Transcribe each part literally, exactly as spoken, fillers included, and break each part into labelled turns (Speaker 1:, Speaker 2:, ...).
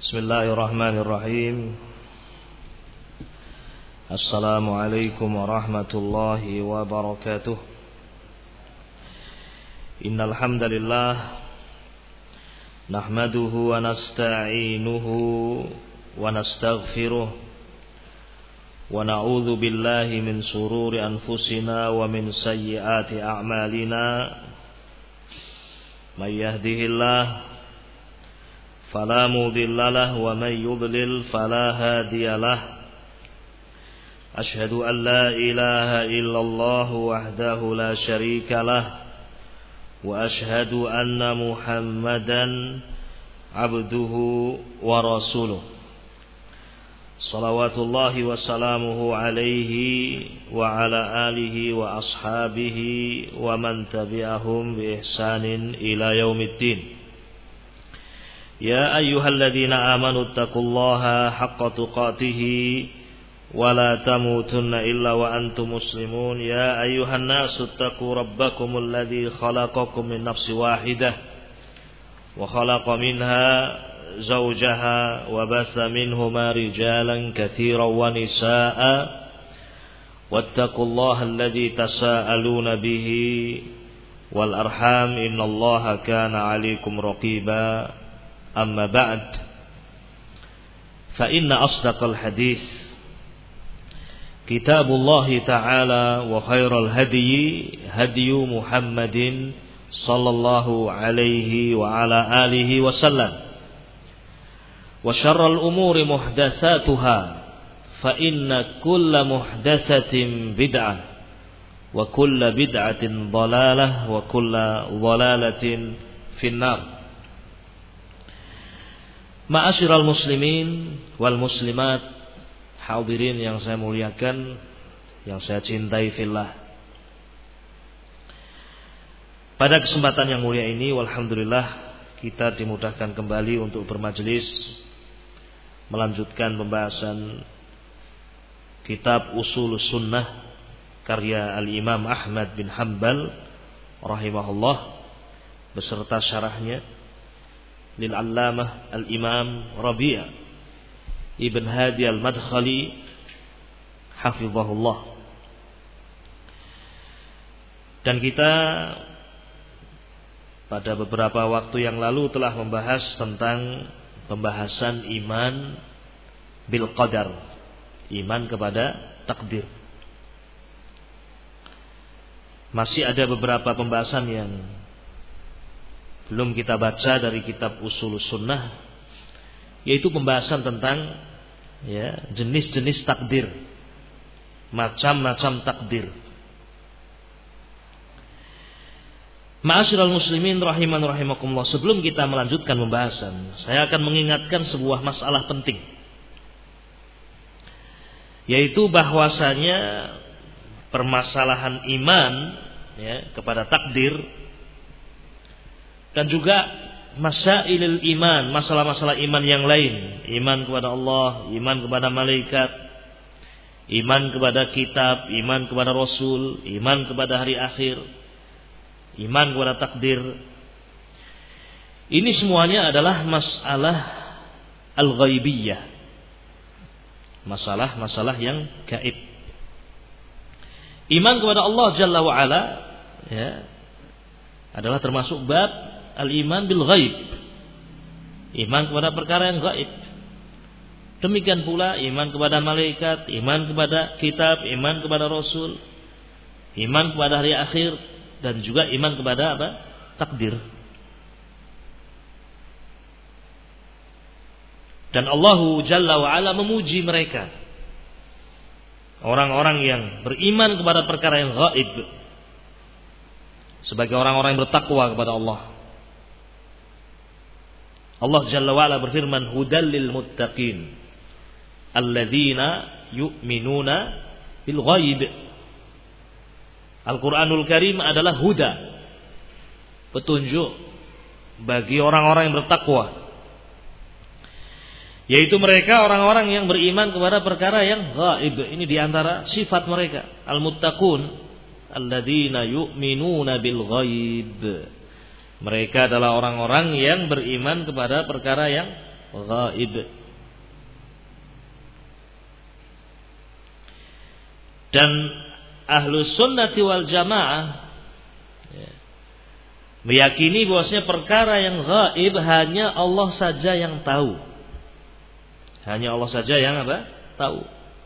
Speaker 1: Bismillahirrahmanirrahim. Assalamualaikum warahmatullahi wabarakatuh. Innal hamdalillah nahmaduhu wa nasta'inuhu wa nastaghfiruh wa na'udzu billahi min shururi anfusina wa min sayyiati a'malina. May yahdihillahu فلا مضل له ومن يضلل فلا هادي له أشهد أن لا إله إلا الله وحده لا شريك له وأشهد أن محمدا عبده ورسوله صلوات الله وسلامه عليه وعلى آله وأصحابه ومن تبعهم بإحسان إلى يوم الدين. يا أيها الذين آمنوا اتقوا الله حق تقاته ولا تموتن إلا وأنتم مسلمون. يا أيها الناس اتقوا ربكم الذي خلقكم من نفس واحدة وخلق منها زوجها وبث منهما رجالا كثيرا ونساء واتقوا الله الذي تساءلون به والأرحام إن الله كان عليكم رقيبا. أما بعد فإن أصدق الحديث كتاب الله تعالى وخير الهدي هدي محمد صلى الله عليه وعلى آله وسلم وشر الأمور محدثاتها فإن كل محدثة بدعة وكل بدعة ضلالة وكل ضلالة في النار. Ma'asyiral muslimin wal muslimat, hadirin yang saya muliakan, yang saya cintai fillah. Pada kesempatan yang mulia ini, walhamdulillah, kita dimudahkan kembali untuk bermajelis melanjutkan pembahasan kitab Ushulus Sunnah karya Al-Imam Ahmad bin Hanbal rahimahullah beserta syarahnya lil-allamah al-imam Rabi' ibn Hadi al-Madkhali hafizahullah. Dan kita pada beberapa waktu yang lalu telah membahas tentang pembahasan iman bil qadar, iman kepada takdir. Masih ada beberapa pembahasan yang belum kita baca dari kitab Ushulus Sunnah, yaitu pembahasan tentang ya, jenis-jenis takdir, macam-macam takdir. Ma'asyiral muslimin rahiman rahimakumullah, sebelum kita melanjutkan pembahasan, saya akan mengingatkan sebuah masalah penting, yaitu bahwasanya permasalahan iman ya, kepada takdir dan juga masailul iman, masalah-masalah iman yang lain, iman kepada Allah, iman kepada malaikat, iman kepada kitab, iman kepada rasul, iman kepada hari akhir, iman kepada takdir. Ini semuanya adalah masalah al-ghaibiyah, masalah-masalah yang gaib. Iman kepada Allah Jalla wa Ala ya, adalah termasuk bab al-iman bil ghaib, iman kepada perkara yang gaib. Demikian pula iman kepada malaikat, iman kepada kitab, iman kepada rasul, iman kepada hari akhir, dan juga iman kepada apa? Takdir. Dan Allah Jalla wa Ala memuji mereka, orang-orang yang beriman kepada perkara yang gaib, sebagai orang-orang yang bertakwa kepada Allah. Allah Jalla wa'ala berfirman, hudal lil muttaqin alladzina yu'minuna bil ghaib. Al-Quranul Karim adalah huda, petunjuk bagi orang-orang yang bertakwa, yaitu mereka orang-orang yang beriman kepada perkara yang ghaib. Ini diantara sifat mereka, al-muttaqun alladzina yu'minuna bil ghaib. Mereka adalah orang-orang yang beriman kepada perkara yang ghaib. Dan Ahlus Sunnati wal Jamaah ya, meyakini bahwasanya perkara yang ghaib hanya Allah saja yang tahu. Hanya Allah saja yang apa? Tahu.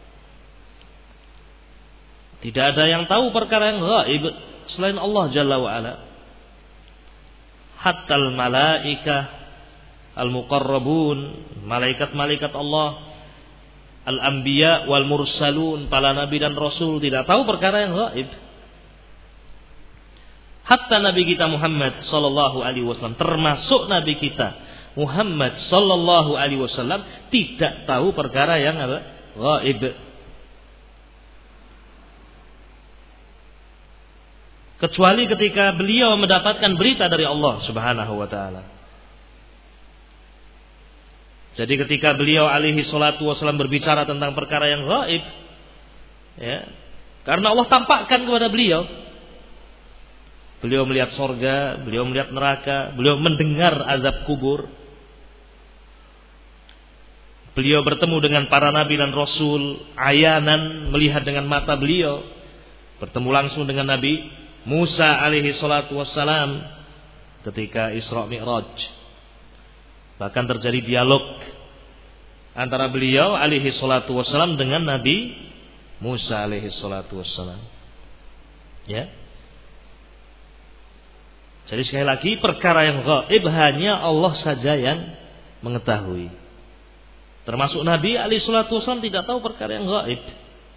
Speaker 1: Tidak ada yang tahu perkara yang ghaib selain Allah Jalla wa Ala. Hatta al-malaikah al-muqarrabun, malaikat-malaikat Allah, al-anbiya wal mursalun, para nabi dan rasul tidak tahu perkara yang ghaib. Hatta Nabi kita Muhammad sallallahu alaihi wasallam, termasuk Nabi kita Muhammad sallallahu alaihi wasallam tidak tahu perkara yang apa? Ghaib. Kecuali ketika beliau mendapatkan berita dari Allah Subhanahu wa taala. Jadi ketika beliau alaihi salatu wasallam berbicara tentang perkara yang ghaib, ya, karena Allah tampakkan kepada beliau, beliau melihat surga, beliau melihat neraka, beliau mendengar azab kubur, beliau bertemu dengan para nabi dan rasul, ayanan, melihat dengan mata beliau, bertemu langsung dengan Nabi Musa alaihi salatu wassalam ketika Isra Mi'raj. Bahkan terjadi dialog antara beliau alaihi salatu wassalam dengan Nabi Musa alaihi salatu wassalam. Ya. Jadi sekali lagi perkara yang ghaib hanya Allah saja yang mengetahui. Termasuk Nabi alaihi salatu wassalam tidak tahu perkara yang ghaib.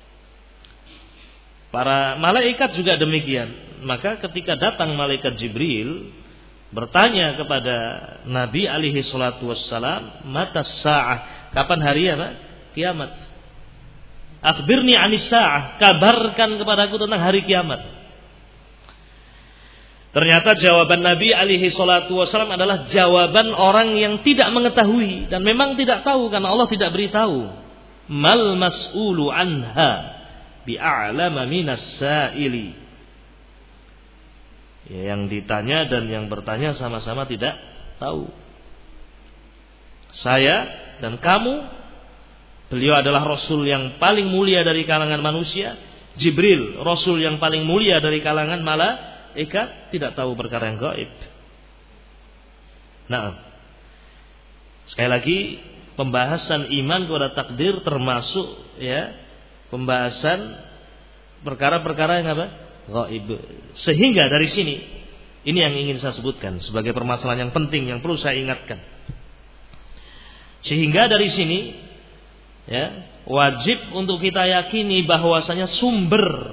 Speaker 1: Para malaikat juga demikian. Maka ketika datang malaikat Jibril bertanya kepada Nabi alaihi salatu wassalam, mata sa'ah, kapan hari apa? Kiamat. Akhbirni anis sa'ah, kabarkan kepadaku tentang hari kiamat. Ternyata jawaban Nabi alaihi salatu wassalam adalah jawaban orang yang tidak mengetahui dan memang tidak tahu karena Allah tidak beritahu. Mal mas'ulu anha bi'a'lama minas sa'ili. Ya, yang ditanya dan yang bertanya sama-sama tidak tahu. Saya dan kamu, beliau adalah Rasul yang paling mulia dari kalangan manusia. Jibril, Rasul yang paling mulia dari kalangan malaikat, tidak tahu perkara yang gaib. Nah, sekali lagi pembahasan iman kepada takdir termasuk ya pembahasan perkara-perkara yang apa? Ghaib. Sehingga dari sini ini yang ingin saya sebutkan sebagai permasalahan yang penting yang perlu saya ingatkan. Sehingga dari sini ya wajib untuk kita yakini bahwasanya sumber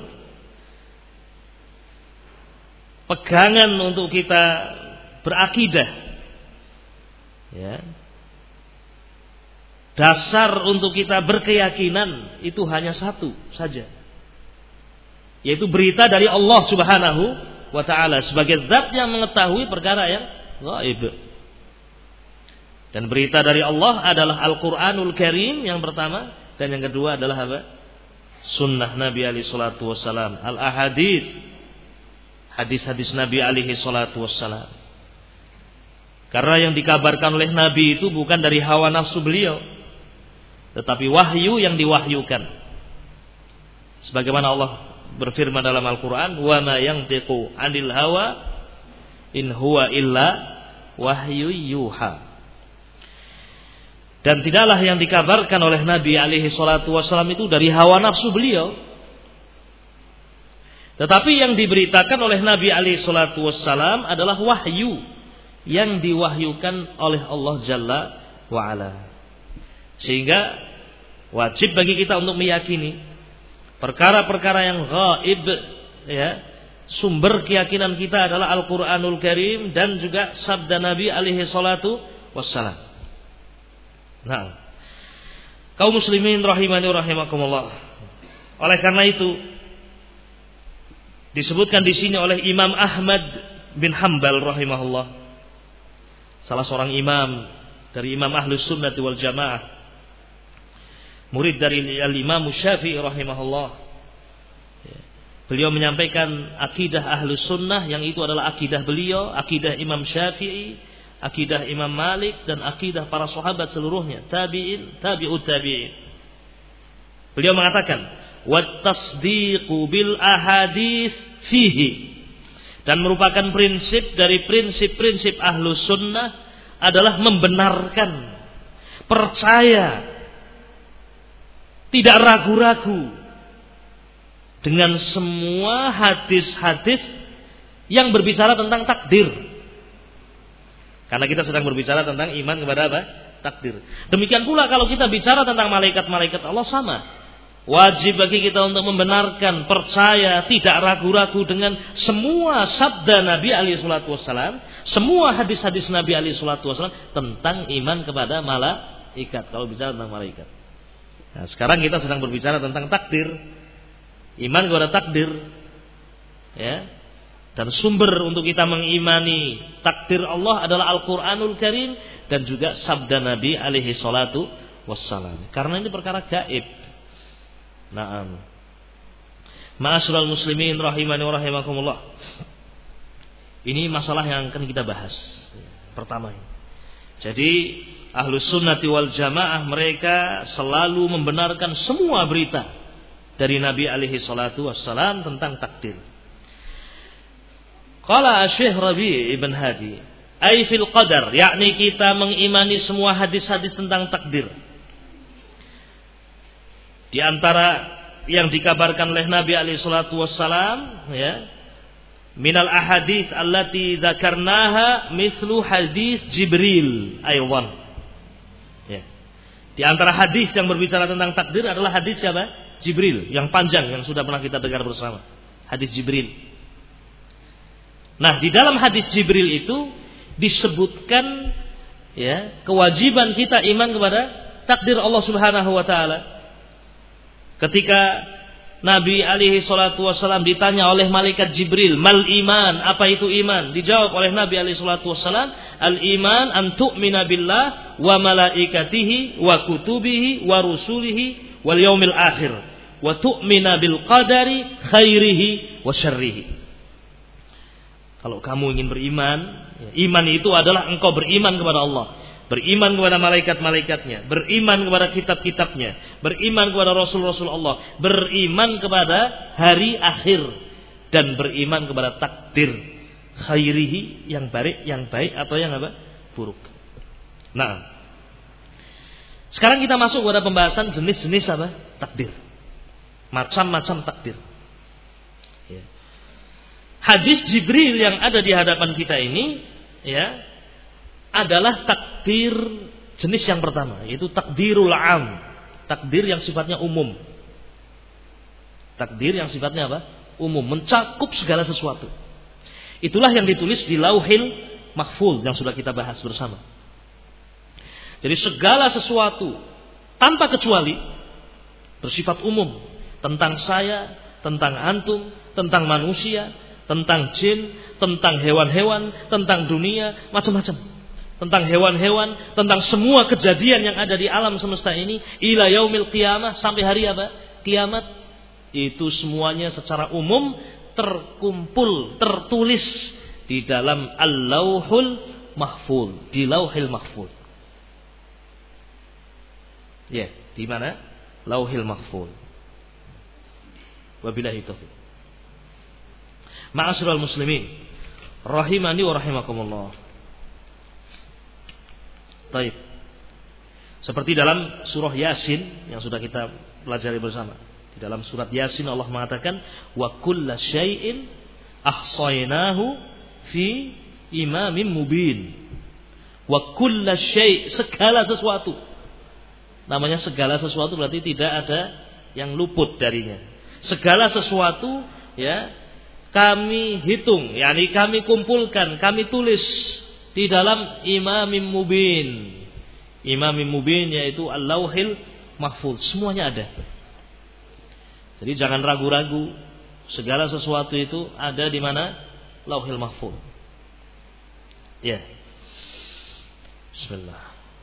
Speaker 1: pegangan untuk kita berakidah ya dasar untuk kita berkeyakinan itu hanya satu saja, yaitu berita dari Allah Subhanahu wa ta'ala sebagai zat yang mengetahui perkara yang ghaib. Dan berita dari Allah adalah Al-Quranul Karim yang pertama, dan yang kedua adalah apa? Sunnah Nabi alaihi salatu wassalam, Al-Ahadits, hadis-hadis Nabi alaihi salatu wassalam. Karena yang dikabarkan oleh Nabi itu bukan dari hawa nafsu beliau, tetapi wahyu yang diwahyukan. Sebagaimana Allah berfirman dalam Al-Quran, wa ma yantiqu 'anil hawa in huwa illa wahyu yuha. Dan tidaklah yang dikabarkan oleh Nabi alaihi salatu wassalam itu dari hawa nafsu beliau, tetapi yang diberitakan oleh Nabi alaihi salatu wassalam adalah wahyu yang diwahyukan oleh Allah Jalla wa Ala. Sehingga wajib bagi kita untuk meyakini perkara-perkara yang ghaib ya, sumber keyakinan kita adalah Al-Qur'anul Karim dan juga sabda Nabi alaihi salatu wassalam. Nah, kaum muslimin rahimani rahimakumullah. Oleh karena itu disebutkan di sini oleh Imam Ahmad bin Hanbal rahimahullah, salah seorang imam dari Imam Ahlus Sunnati wal Jamaah, murid dari Al-Imam Syafi'i rahimahullah. Beliau menyampaikan akidah Ahlus Sunnah yang itu adalah akidah beliau, akidah Imam Syafi'i, akidah Imam Malik dan akidah para sahabat seluruhnya, tabi'in, tabi'ut tabi'in. Beliau mengatakan, "Wat tasdiqu bil ahadits fihi." Dan merupakan prinsip dari prinsip-prinsip Ahlus Sunnah adalah membenarkan, percaya, tidak ragu-ragu dengan semua hadis-hadis yang berbicara tentang takdir. Karena kita sedang berbicara tentang iman kepada apa? Takdir. Demikian pula kalau kita bicara tentang malaikat-malaikat Allah, sama. Wajib bagi kita untuk membenarkan, percaya, tidak ragu-ragu dengan semua sabda Nabi alaihi salatu wassalam, semua hadis-hadis Nabi alaihi salatu wassalam tentang iman kepada malaikat. Kalau bicara tentang malaikat. Nah, sekarang kita sedang berbicara tentang takdir. Iman kepada takdir. Ya. Dan sumber untuk kita mengimani takdir Allah adalah Al-Qur'anul Karim dan juga sabda Nabi alaihi salatu wassalam. Karena ini perkara gaib. Naam. Ma'asyiral muslimin rahimani wa rahimakumullah. Ini masalah yang akan kita bahas. Pertama ini. Jadi Ahlus Sunnati wal Jamaah mereka selalu membenarkan semua berita dari Nabi alaihi salatu wassalam tentang takdir. Qala Syekh Rabi' ibn Hadi, ai fil qadar, yakni kita mengimani semua hadis-hadis tentang takdir. Di antara yang dikabarkan oleh Nabi alaihi salatu wassalam, ya, minal ahadits allati dzakarnaha mislu hadis Jibril aywan. Ya. Di antara hadis yang berbicara tentang takdir adalah hadis siapa? Jibril, yang panjang yang sudah pernah kita dengar bersama. Hadis Jibril. Nah, di dalam hadis Jibril itu disebutkan, ya, kewajiban kita iman kepada takdir Allah Subhanahu wa taala. Ketika Nabi alaihi salatu wassalam ditanya oleh malaikat Jibril, mal iman, apa itu iman? Dijawab oleh Nabi alaihi salatu wassalam, al iman an tu'mina billah wa malaikatihi wa kutubihi wa rusulihi wal yaumil akhir wa tu'mina bil qadari khairihi wa syarrihi. Kalau kamu ingin beriman, iman itu adalah engkau beriman kepada Allah, beriman kepada malaikat-malaikatnya, beriman kepada kitab-kitabnya, beriman kepada rasul-rasul Allah, beriman kepada hari akhir, dan beriman kepada takdir khairihi, yang baik, yang baik atau yang apa? Buruk. Nah, sekarang kita masuk kepada pembahasan jenis-jenis apa? Takdir. Macam-macam takdir. Ya. Hadis Jibril yang ada di hadapan kita ini, ya, adalah takdir jenis yang pertama, yaitu takdirul am, takdir yang sifatnya umum. Takdir yang sifatnya apa? Umum, mencakup segala sesuatu. Itulah yang ditulis di Lauhil Mahfuz yang sudah kita bahas bersama. Jadi segala sesuatu tanpa kecuali bersifat umum, tentang saya, tentang antum, tentang manusia, tentang jin, tentang hewan-hewan, tentang dunia, macam-macam. Tentang hewan-hewan, tentang semua kejadian yang ada di alam semesta ini, ila yaumil qiyamah, sampai hari apa? Kiamat. Itu semuanya secara umum terkumpul, tertulis di dalam Al-Lauhul Mahfuz, di Lauhil Mahfuz. Ya, di mana? Lauhil Mahfuz. Wabillahi taufiq. Ma'asyiral muslimin, rahimani wa rahimakumullah. Baik. Seperti dalam surah Yasin yang sudah kita pelajari bersama. Di dalam surat Yasin Allah mengatakan, wa kulla syai'in ahsaynahu fi imamin mubin. Wa kulla syai', segala sesuatu. Namanya segala sesuatu berarti tidak ada yang luput darinya. Segala sesuatu, ya, kami hitung, yakni kami kumpulkan, kami tulis di dalam Imamim Mubin. Imamim Mubin yaitu Al-Lauhil Mahfuz, semuanya ada. Jadi jangan ragu-ragu, segala sesuatu itu ada di mana? Lauhil Mahfuz. Ya. Bismillah.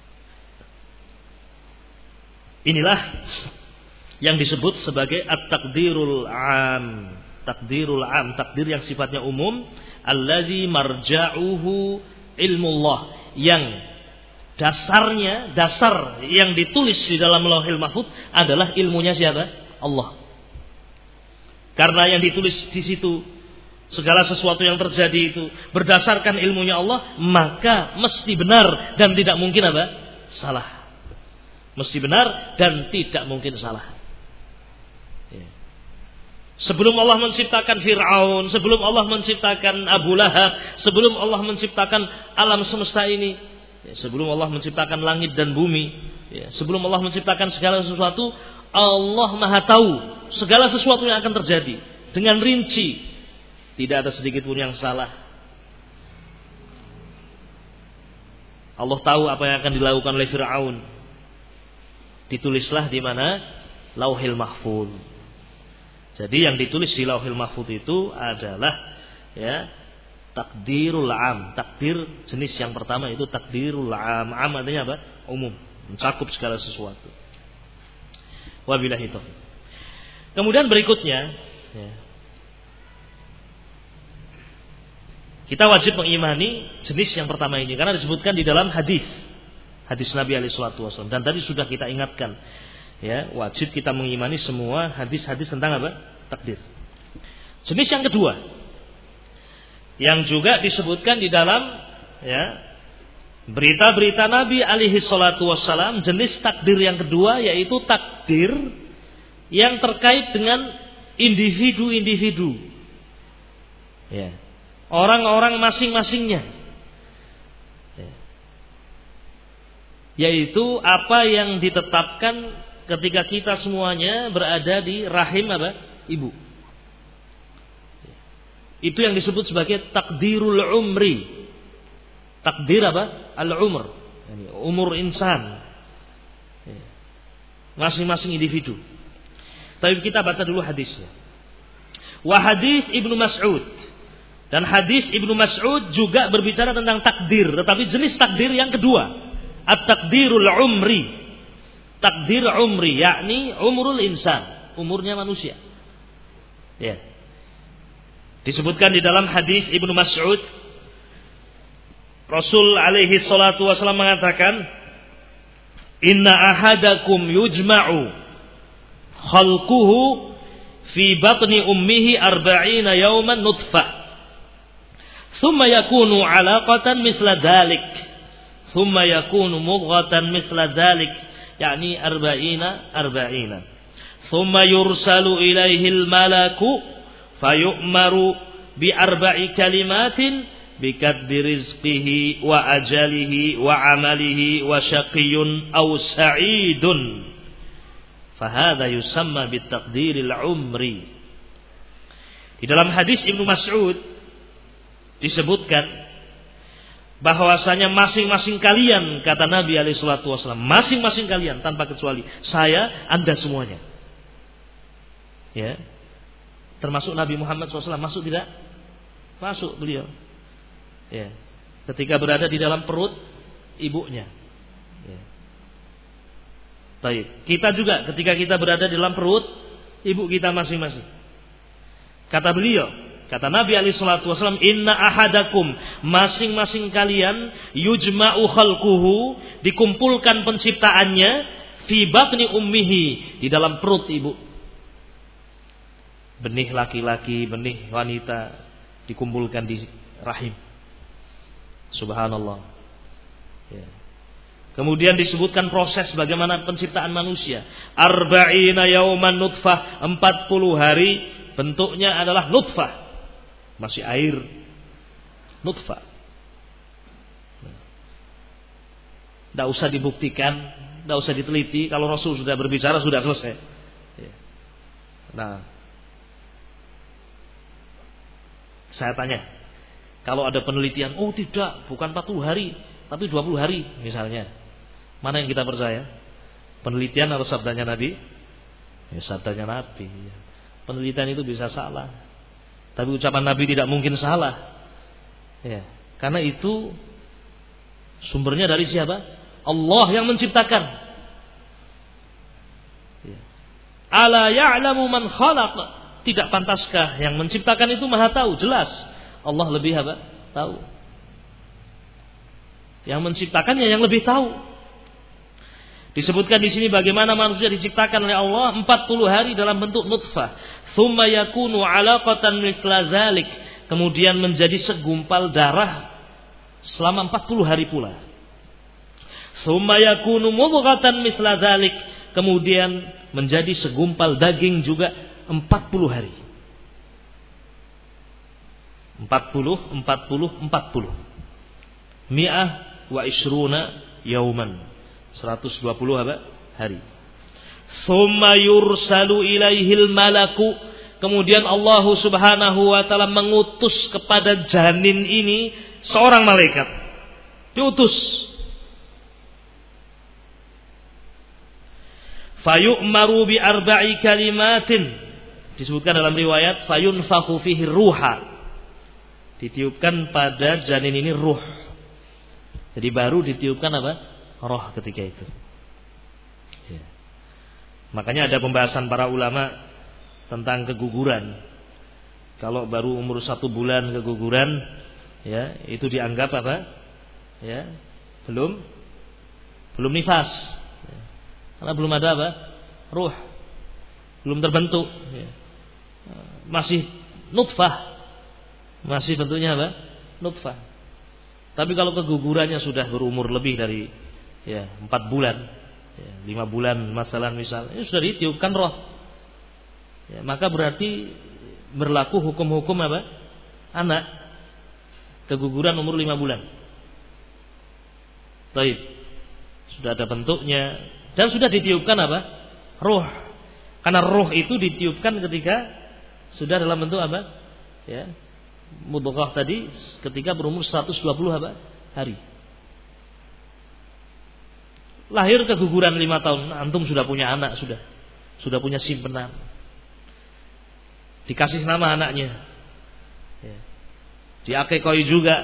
Speaker 1: Inilah yang disebut sebagai at-taqdirul 'am. Takdirul am, takdir yang sifatnya umum, alladzi marja'uhu ilmullah, yang dasarnya, dasar yang ditulis di dalam Lauhil Mahfuz adalah ilmunya siapa? Allah. Karena yang ditulis di situ segala sesuatu yang terjadi itu berdasarkan ilmunya Allah, maka mesti benar dan tidak mungkin apa? Salah. Mesti benar dan tidak mungkin salah. Ya. Sebelum Allah menciptakan Fir'aun, sebelum Allah menciptakan Abu Lahab, sebelum Allah menciptakan alam semesta ini, ya, sebelum Allah menciptakan langit dan bumi, ya, sebelum Allah menciptakan segala sesuatu, Allah Maha tahu segala sesuatu yang akan terjadi dengan rinci. Tidak ada sedikit pun yang salah. Allah tahu apa yang akan dilakukan oleh Fir'aun. Ditulislah di mana? Lauhil Mahfuz. Jadi yang ditulis di Lauhil Mahfuz itu adalah ya takdirul am. Takdir jenis yang pertama itu takdirul am. Am artinya apa? Umum, mencakup segala sesuatu. Wabillahi taufiq. Kemudian berikutnya ya, kita wajib mengimani jenis yang pertama ini karena disebutkan di dalam hadis hadis Nabi alaihi salatu wasallam, dan tadi sudah kita ingatkan ya, wajib kita mengimani semua hadis-hadis tentang apa? Takdir. Jenis yang kedua yang juga disebutkan di dalam ya berita-berita Nabi alaihi salatu wasallam, jenis takdir yang kedua yaitu takdir yang terkait dengan individu-individu. Ya. Orang-orang masing-masingnya. Ya. Yaitu apa yang ditetapkan ketika kita semuanya berada di rahim apa? Ibu. Ya. Itu yang disebut sebagai takdirul umri. Takdir apa? Al-umr. Yani umur insan. Ya. Masing-masing individu. Tapi kita baca dulu hadisnya. Wa hadis Ibnu Mas'ud. Dan hadis Ibnu Mas'ud juga berbicara tentang takdir, tetapi jenis takdir yang kedua, at-takdirul umri. Takdir umri, yakni umrul insan, umurnya manusia. Ya. Disebutkan di dalam hadis Ibnu Mas'ud, Rasul alaihi salatu wasallam mengatakan, "Inna ahadakum yujma'u khalquhu fi batni ummihi arba'ina yawman nutfah. Thumma yakunu 'alaqatan misla dhalik. Thumma yakunu mudghatan misla dhalik." Yani arba'ina arba'ina. Thumma yursalu ilaihi al-malaku fayu'maru bi arba'i kalimatin bikadbi rizqihi wa ajalihi wa amalihi wa syaqiyyun aw sa'idun. Fahada yusamma bitaqdiril umri. Di dalam hadis Ibnu Mas'ud disebutkan bahwasanya masing-masing kalian, kata Nabi alaihi salatu wasallam, masing-masing kalian tanpa kecuali, saya, Anda semuanya. Ya. Termasuk Nabi Muhammad shallallahu alaihi wasallam masuk tidak? Masuk beliau. Ya. Ketika berada di dalam perut ibunya. Ya. Baik. Kita juga ketika kita berada di dalam perut ibu kita masing-masing. Kata beliau, kata Nabi alaihi salatu wasallam, "Inna ahadakum," masing-masing kalian, "yujma'u khalquhu," dikumpulkan penciptaannya, "fi batni ummihi," di dalam perut ibu. Benih laki-laki, benih wanita dikumpulkan di rahim. Subhanallah. Ya. Kemudian disebutkan proses bagaimana penciptaan manusia. Arba'ina yauman nutfah, empat puluh hari bentuknya adalah nutfah. Masih air. Nutfah. Tidak usah dibuktikan, tidak usah diteliti. Kalau Rasul sudah berbicara sudah selesai. Nah, saya tanya, kalau ada penelitian, oh tidak, bukan empat puluh hari, tapi dua puluh hari misalnya. Mana yang kita percaya? Penelitian atau sabdanya Nabi? Ya, sabdanya Nabi. Penelitian itu bisa salah, tapi ucapan Nabi tidak mungkin salah. Ya, karena itu sumbernya dari siapa? Allah yang menciptakan. Ya. Ala ya'lamu man khalaq. Tidak pantaskah yang menciptakan itu Maha tahu? Jelas Allah lebih apa? Tahu. Yang menciptakannya yang lebih tahu. Disebutkan di sini bagaimana manusia diciptakan oleh Allah empat puluh hari dalam bentuk nutfah. Tsumma yakunu 'alaqatan mithla dzalik. Kemudian menjadi segumpal darah selama empat puluh hari pula. Tsumma yakunu mudghatan mithla dzalik. Kemudian menjadi segumpal daging juga empat puluh hari. empat puluh, empat puluh, empat puluh. Mi'ah wa ishruna yauman. seratus dua puluh apa? Hari. Tsumma yursalu ilaihil malaku. Kemudian Allah Subhanahu wa taala mengutus kepada janin ini seorang malaikat. Diutus. Fayu'maru bi arba'i kalimatin. Disebutkan dalam riwayat fayunfakhu fihi ruha. Ditiupkan pada janin ini ruh. Jadi baru ditiupkan apa? Roh ketika itu. Ya. Makanya ada pembahasan para ulama tentang keguguran. Kalau baru umur satu bulan keguguran, ya itu dianggap apa? Ya, belum belum nifas. Ya. Karena belum ada apa? Ruh. Belum terbentuk. Ya. Masih nutfah. Masih bentuknya apa? Nutfah. Tapi kalau kegugurannya sudah berumur lebih dari ya empat bulan, ya, lima bulan masalah misalnya, ini sudah ditiupkan roh. Ya, maka berarti berlaku hukum-hukum apa? Anak keguguran umur lima bulan. Baik. Sudah ada bentuknya dan sudah ditiupkan apa? Roh. Karena roh itu ditiupkan ketika sudah dalam bentuk apa? Ya. Mudghah tadi ketika berumur seratus dua puluh apa? Hari. Lahir keguguran lima tahun, antum sudah punya anak sudah. Sudah punya simpenan. Dikasih nama anaknya. Ya. Diakekoi juga.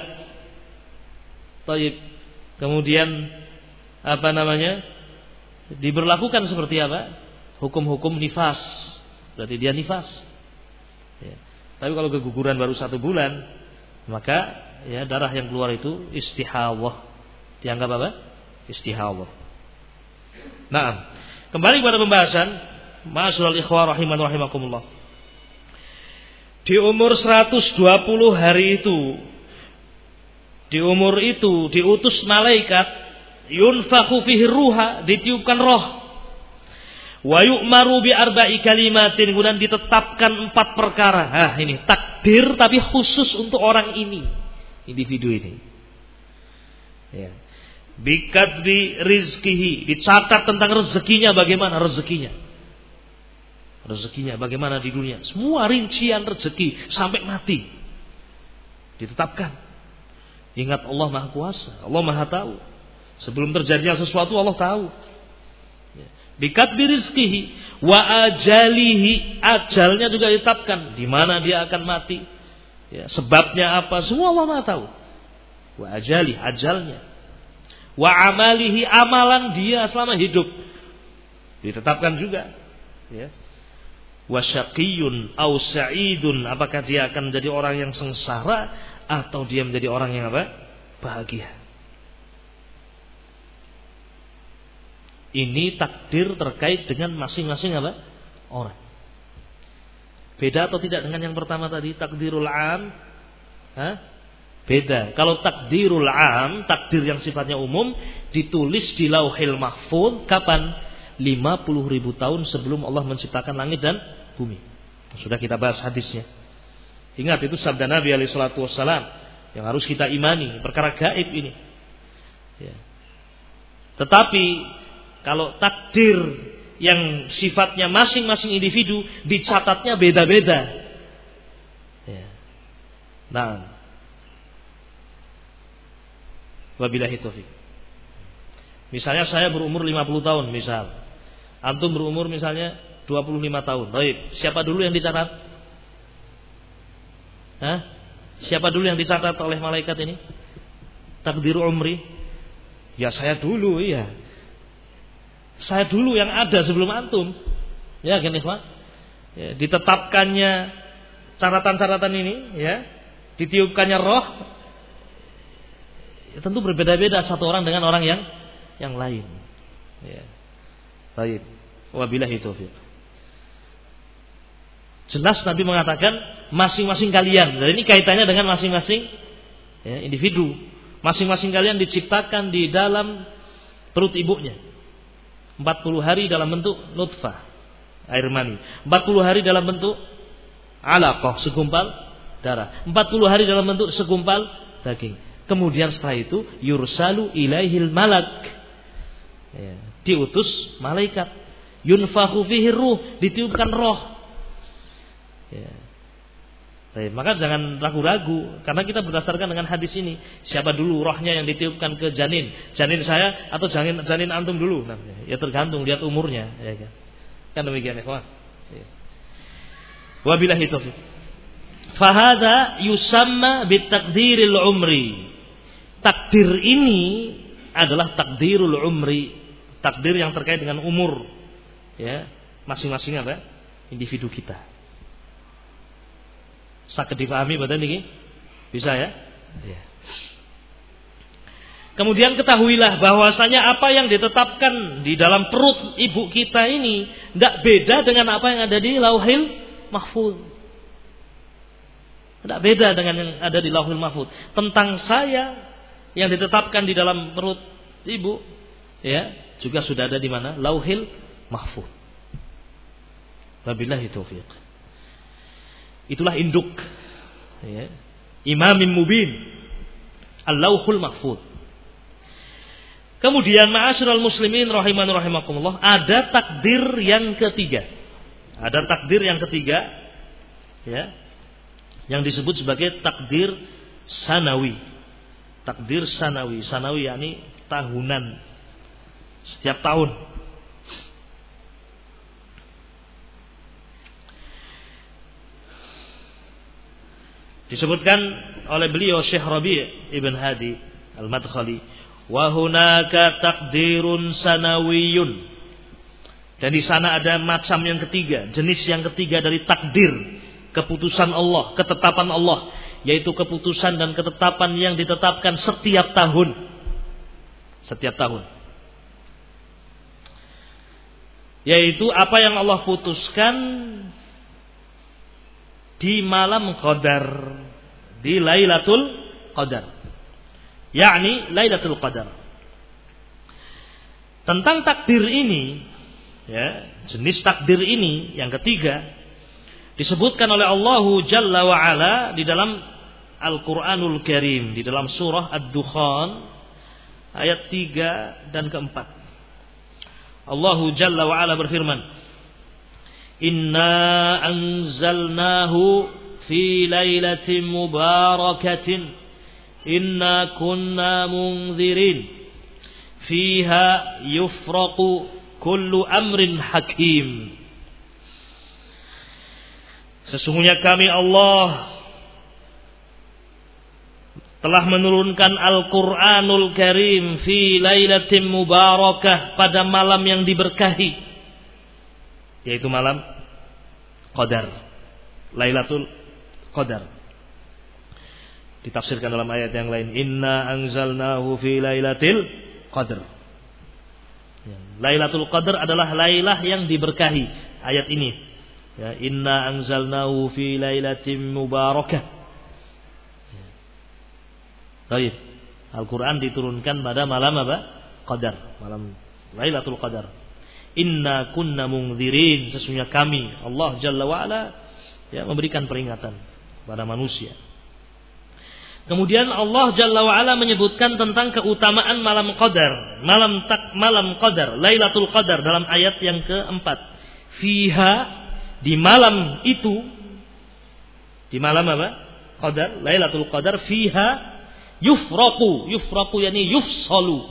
Speaker 1: Taib. Kemudian apa namanya? Diberlakukan seperti apa? Hukum-hukum nifas. Berarti dia nifas. Ya. Tapi kalau keguguran baru satu bulan, maka ya darah yang keluar itu istihawah. Dianggap apa? Istihawah. Nah, kembali pada pembahasan, ma'asyiral ikhwah rahiman rahimakumullah. Di umur seratus dua puluh hari itu, di umur itu diutus malaikat, yunfakhu fihi ruha, ditiupkan roh. Wa yu'maru bi arba'i kalimatin, kemudian ditetapkan empat perkara. Ah, ini takdir tapi khusus untuk orang ini, individu ini. Ya. Bikadri rizkihi, dicatat tentang rezekinya, bagaimana rezekinya. Rezekinya bagaimana di dunia. Semua rincian rezeki sampai mati ditetapkan. Ingat Allah Maha Kuasa, Allah Maha Tahu. Sebelum terjadi sesuatu Allah tahu. Bikadri rizkihi wa ajalihi, ajalnya juga ditetapkan, di mana dia akan mati. Ya, sebabnya apa? Semua Allah Maha Tahu. Wa ajali, ajalnya. Wa amalihi, amalan dia selama hidup ditetapkan juga. Ya. Wa syaqiyun au sa'idun, apakah dia akan menjadi orang yang sengsara atau dia menjadi orang yang apa? Bahagia. Ini takdir terkait dengan masing-masing apa? Orang. Beda atau tidak dengan yang pertama tadi, takdirul am? Hah? Beda. Kalau takdirul am, takdir yang sifatnya umum, ditulis di Lauhil Mahfuz kapan? lima puluh ribu tahun sebelum Allah menciptakan langit dan bumi. Sudah kita bahas hadisnya. Ingat, itu sabda Nabi alaihi salatu wassalam yang harus kita imani, perkara gaib ini. Ya. Tetapi kalau takdir yang sifatnya masing-masing individu dicatatnya beda-beda. Ya. Nah, wabillahi taufik. Misalnya saya berumur lima puluh tahun, misal. Antum berumur misalnya dua puluh lima tahun. Baik, siapa dulu yang dicatat? Hah? Siapa dulu yang dicatat oleh malaikat ini? Takdir umri. Ya saya dulu, iya. Saya dulu yang ada sebelum antum. Ya, gini Pak. Ya, ditetapkannya catatan-catatan ini, ya, ditiupkannya roh, ya, tentu berbeda-beda satu orang dengan orang yang yang lain. Ya. Baik. Wabillahi taufiq. Jelas Nabi mengatakan masing-masing kalian. Dan ini kaitannya dengan masing-masing ya, individu. Masing-masing kalian diciptakan di dalam perut ibunya. empat puluh hari dalam bentuk nutfah, air mani. empat puluh hari dalam bentuk alaqah, segumpal darah. empat puluh hari dalam bentuk segumpal daging. Kemudian setelah itu yursalu ilaihil malak. Ya, diutus malaikat. Yunfakhu fihi ruh, ditiupkan roh. Ya. Baik, maka jangan ragu-ragu karena kita berdasarkan dengan hadis ini. Siapa dulu rohnya yang ditiupkan ke janin? Janin saya atau janin janin antum dulu? Nah, ya tergantung lihat umurnya, ya kan. Kan demikian ya, kawan. Ya. Wabillahi taufiq. Fahada yusamma bitaqdiril umri. Takdir ini adalah takdirul umri, takdir yang terkait dengan umur. Ya, masing-masing apa? Individu kita. Sakit difahami badan ini? Bisa ya? Ya. Kemudian ketahuilah bahwasanya apa yang ditetapkan di dalam perut ibu kita ini tidak beda dengan apa yang ada di Lauhil Mahfuz. Tidak beda dengan yang ada di Lauhil Mahfuz. Tentang saya yang ditetapkan di dalam perut ibu, ya, juga sudah ada di mana? Lauhil Mahfuz. Wabillahi taufiq. Itulah induk ya. Imamin mubin Al-Lauhul Mahfuz. Kemudian ma'asyiral muslimin rahiman rahimakumullah, ada takdir yang ketiga. Ada takdir yang ketiga ya, yang disebut sebagai takdir sanawi. Takdir sanawi, sanawi yakni tahunan. Setiap tahun. Disebutkan oleh beliau Syekh Rabi' Ibn Hadi Al-Madkhali, wa hunaka takdirun sanawiyun. Dan di sana ada macam yang ketiga, jenis yang ketiga dari takdir, keputusan Allah, ketetapan Allah, yaitu keputusan dan ketetapan yang ditetapkan setiap tahun. Setiap tahun. Yaitu apa yang Allah putuskan di malam Qadar, di Lailatul Qadar, yakni Lailatul Qadar. Tentang takdir ini, ya, jenis takdir ini yang ketiga disebutkan oleh Allah Jalla wa Ala di dalam Al-Qur'anul Karim, di dalam surah Ad-Dukhan ayat tiga dan keempat. Allah Jalla wa Ala berfirman, Inna anzalnahu fi lailatin mubarakatin inna kunna munzirin fiha yufraqu kullu amrin hakim. Sesungguhnya kami Allah telah menurunkan Al-Qur'anul Karim fi lailatin mubarakah, pada malam yang diberkahi, yaitu malam Qadar, Lailatul Qadar. Ditafsirkan dalam ayat yang lain, Inna anzalnahu fi lailatil Qadar. Lailatul Qadar adalah lailah yang diberkahi. Ayat ini, ya, Inna anzalnahu fi lailatin mubarakah. Baik, Al-Quran diturunkan pada malam apa? Qadar, malam Lailatul Qadar. Inna kunna munzirin, sesungguhnya kami Allah Jalla wa Ala ya, memberikan peringatan kepada manusia. Kemudian Allah Jalla wa Ala menyebutkan tentang keutamaan malam Qadar, malam tak malam Qadar, Lailatul Qadar dalam ayat yang keempat. Fiha, di malam itu, di malam apa? Qadar, Lailatul Qadar, fiha yufraqu, yufraqu yakni yufsalu,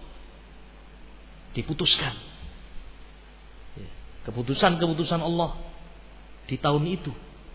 Speaker 1: diputuskan. Keputusan-keputusan Allah di tahun itu.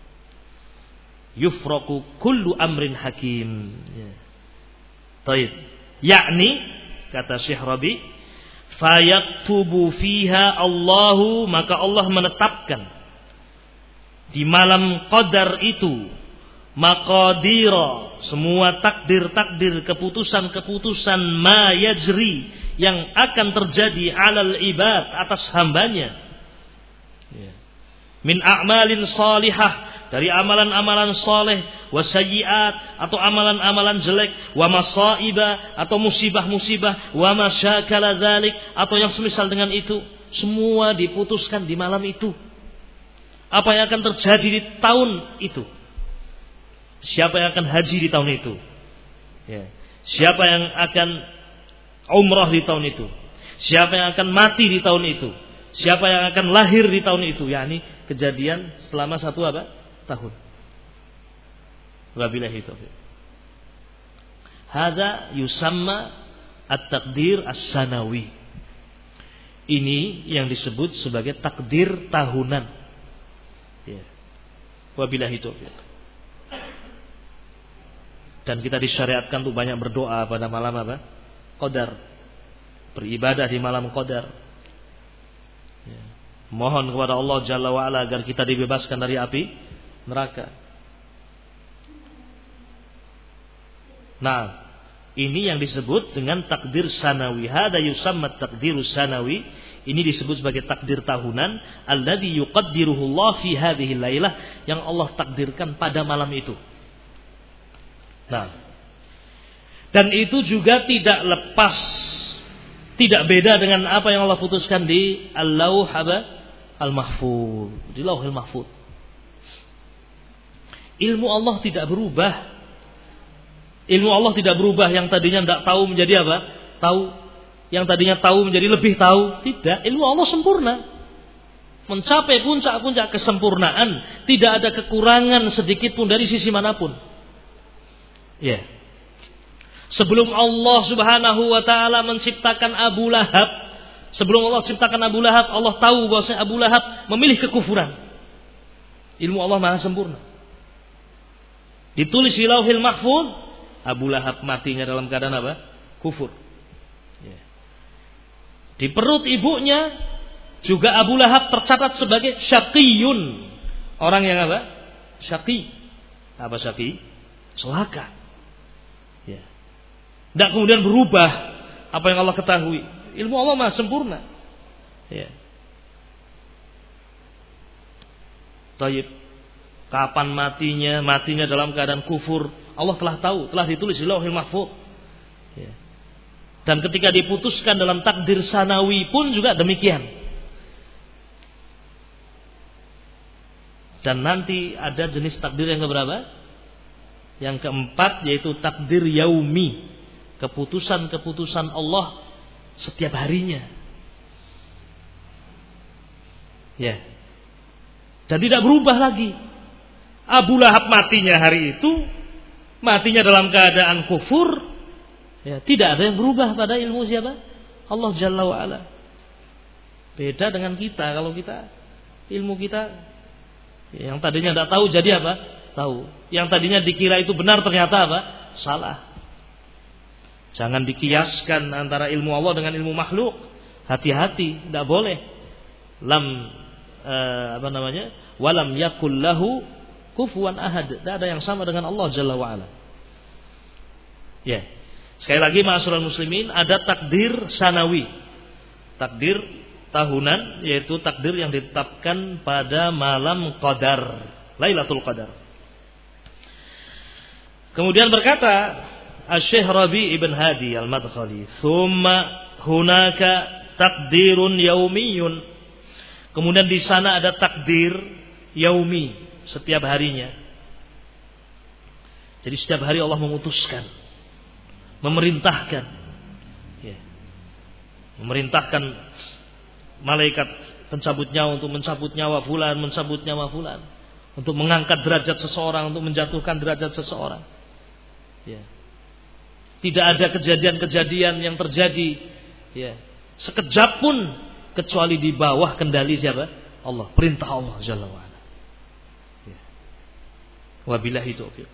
Speaker 1: Yufraqu kullu amrin hakim. Ya. Taib. Yakni, kata Syekh Rabi, fayaktubu fiha Allahu, maka Allah menetapkan di malam Qadar itu, maqadira, semua takdir-takdir, keputusan-keputusan ma yajri, yang akan terjadi alal ibad, atas hambanya. Min a'malin salihah, dari amalan-amalan saleh, wa sayyi'at, atau amalan-amalan jelek, wa masaiba, atau musibah-musibah, wa masyakala dzalik, atau yang semisal dengan itu, semua diputuskan di malam itu. Apa yang akan terjadi di tahun itu? Siapa yang akan haji di tahun itu? Ya. Siapa yang akan umrah di tahun itu? Siapa yang akan mati di tahun itu? Siapa yang akan lahir di tahun itu? yakni kejadian selama satu apa? tahun. Wabillahi taufiq. Hadza yusamma at-taqdir as-sanawi. Ini yang disebut sebagai takdir tahunan. Ya. Wabillahi taufiq. Dan kita disyariatkan untuk banyak berdoa pada malam apa? Qadar. Beribadah di malam Qadar. Ya. Mohon kepada Allah Jalla wa Ala agar kita dibebaskan dari api neraka. Nah, ini yang disebut dengan takdir sanawi. Hada yusamma takdirus sanawi. Ini disebut sebagai takdir tahunan. Alladzi yuqaddiruhu Allah fi hadhihi lailah, yang Allah takdirkan pada malam itu. Nah, dan itu juga tidak lepas, tidak beda dengan apa yang Allah putuskan di Al-Lauh Al-Mahfuz, di Lauhul Mahfuz. Ilmu Allah tidak berubah. Ilmu Allah tidak berubah. Yang tadinya tidak tahu menjadi apa? Tahu. Yang tadinya tahu menjadi lebih tahu. Tidak. Ilmu Allah sempurna. Mencapai puncak-puncak kesempurnaan. Tidak ada kekurangan sedikit pun dari sisi manapun. Ya. Sebelum Allah Subhanahu wa taala menciptakan Abu Lahab, sebelum Allah ciptakan Abu Lahab, Allah tahu bahwa Abu Lahab memilih kekufuran. Ilmu Allah Maha sempurna. Ditulis di Lauhil Mahfuz, Abu Lahab matinya dalam keadaan apa? Kufur. Ya. Di perut ibunya juga Abu Lahab tercatat sebagai syaqiyun. Orang yang apa? Syaqi. Apa syaqi? Celaka. Ya. Tidak kemudian berubah apa yang Allah ketahui. Ilmu Allah Maha sempurna. Ya. Taib. Kapan matinya? Matinya dalam keadaan kufur. Allah telah tahu, telah ditulis di Lauhul Mahfuz. Ya. Dan ketika diputuskan dalam takdir sanawi pun juga demikian. Dan nanti ada jenis takdir yang keberapa? Yang keempat, yaitu takdir yaumi. Keputusan-keputusan Allah setiap harinya. Ya. Dan tidak berubah lagi. Abu Lahab matinya hari itu, matinya dalam keadaan kufur, ya, tidak ada yang berubah pada ilmu siapa? Allah Jalla wa Ala. Beda dengan kita. Kalau kita, ilmu kita, ya, yang tadinya tidak tahu jadi apa? Tahu. Yang tadinya dikira itu benar ternyata apa? Salah. Jangan dikiaskan antara ilmu Allah dengan ilmu makhluk. Hati-hati, tidak boleh. Lam eh, apa namanya? Walam yakul lahu kufuwan ahad. Tidak ada yang sama dengan Allah Jalla wa Ala. Ya. Sekali lagi ma'asyiral muslimin, ada takdir sanawi. Takdir tahunan, yaitu takdir yang ditetapkan pada malam Qadar, Lailatul Qadar. Kemudian berkata Asy-Syaikh Rabi' Ibn Hadi Al-Madkhali, "Tsumma hunaka takdirun yaumiyun." Kemudian di sana ada takdir yaumi, setiap harinya. Jadi setiap hari Allah memutuskan, memerintahkan, ya, memerintahkan malaikat pencabut nyawa untuk mencabut nyawa fulan, mencabut nyawa fulan, untuk mengangkat derajat seseorang, untuk menjatuhkan derajat seseorang. Ya. Tidak ada kejadian-kejadian yang terjadi, ya, sekejap pun kecuali di bawah kendali siapa? Allah, perintah Allah Jalla wa Ala. Wabillahi taufiq.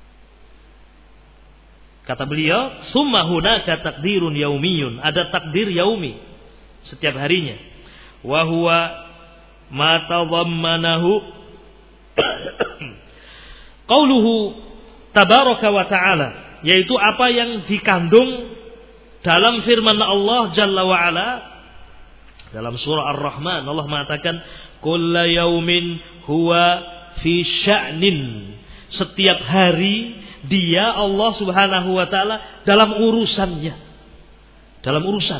Speaker 1: Kata beliau, "Summa hunaka takdirun yaumiyun." Ada takdir yaumi, setiap harinya. Wa huwa ma tadhammanahu Qauluhu tabaraka wa ta'ala, yaitu apa yang dikandung dalam firman Allah Jalla wa Ala dalam surah Ar-Rahman. Allah mengatakan kulla yaumin huwa fi sya'nin. Setiap hari dia Allah Subhanahu wa taala dalam urusannya. Dalam urusan.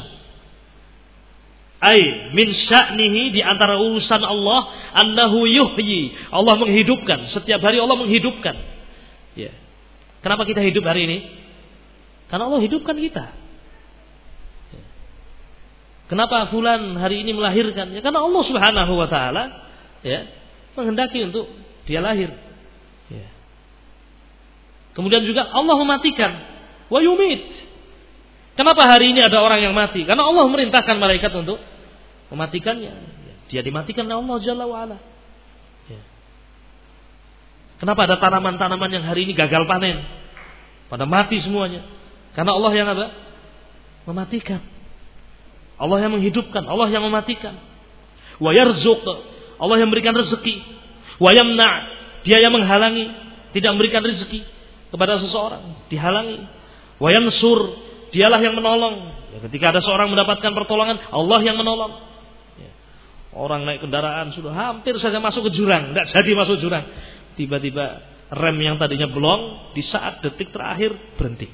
Speaker 1: Ai min sya'nihi, di antara urusan Allah annahu yuhyi. Allah menghidupkan. Setiap hari Allah menghidupkan. Ya. Kenapa kita hidup hari ini? Karena Allah hidupkan kita. Ya. Kenapa fulan hari ini melahirkan? Ya, karena Allah Subhanahu wa taala ya menghendaki untuk dia lahir. Ya. Kemudian juga Allah mematikan. Wa yumit. Kenapa hari ini ada orang yang mati? Karena Allah memerintahkan malaikat untuk mematikannya. Dia dimatikan oleh Allah Jalla wa Ala. Ya. Kenapa ada tanaman-tanaman yang hari ini gagal panen? Pada mati semuanya. Karena Allah yang apa? Mematikan. Allah yang menghidupkan, Allah yang mematikan. Wa yarzuq, Allah yang memberikan rezeki. Wa yamna, dia yang menghalangi, tidak memberikan rezeki kepada seseorang, dihalangi. Wa yansur, dialah yang menolong. Ya, ketika ada seorang mendapatkan pertolongan, Allah yang menolong. Ya. Orang naik kendaraan sudah hampir saja masuk ke jurang, tidak jadi masuk jurang. Tiba-tiba rem yang tadinya blong di saat detik terakhir berhenti.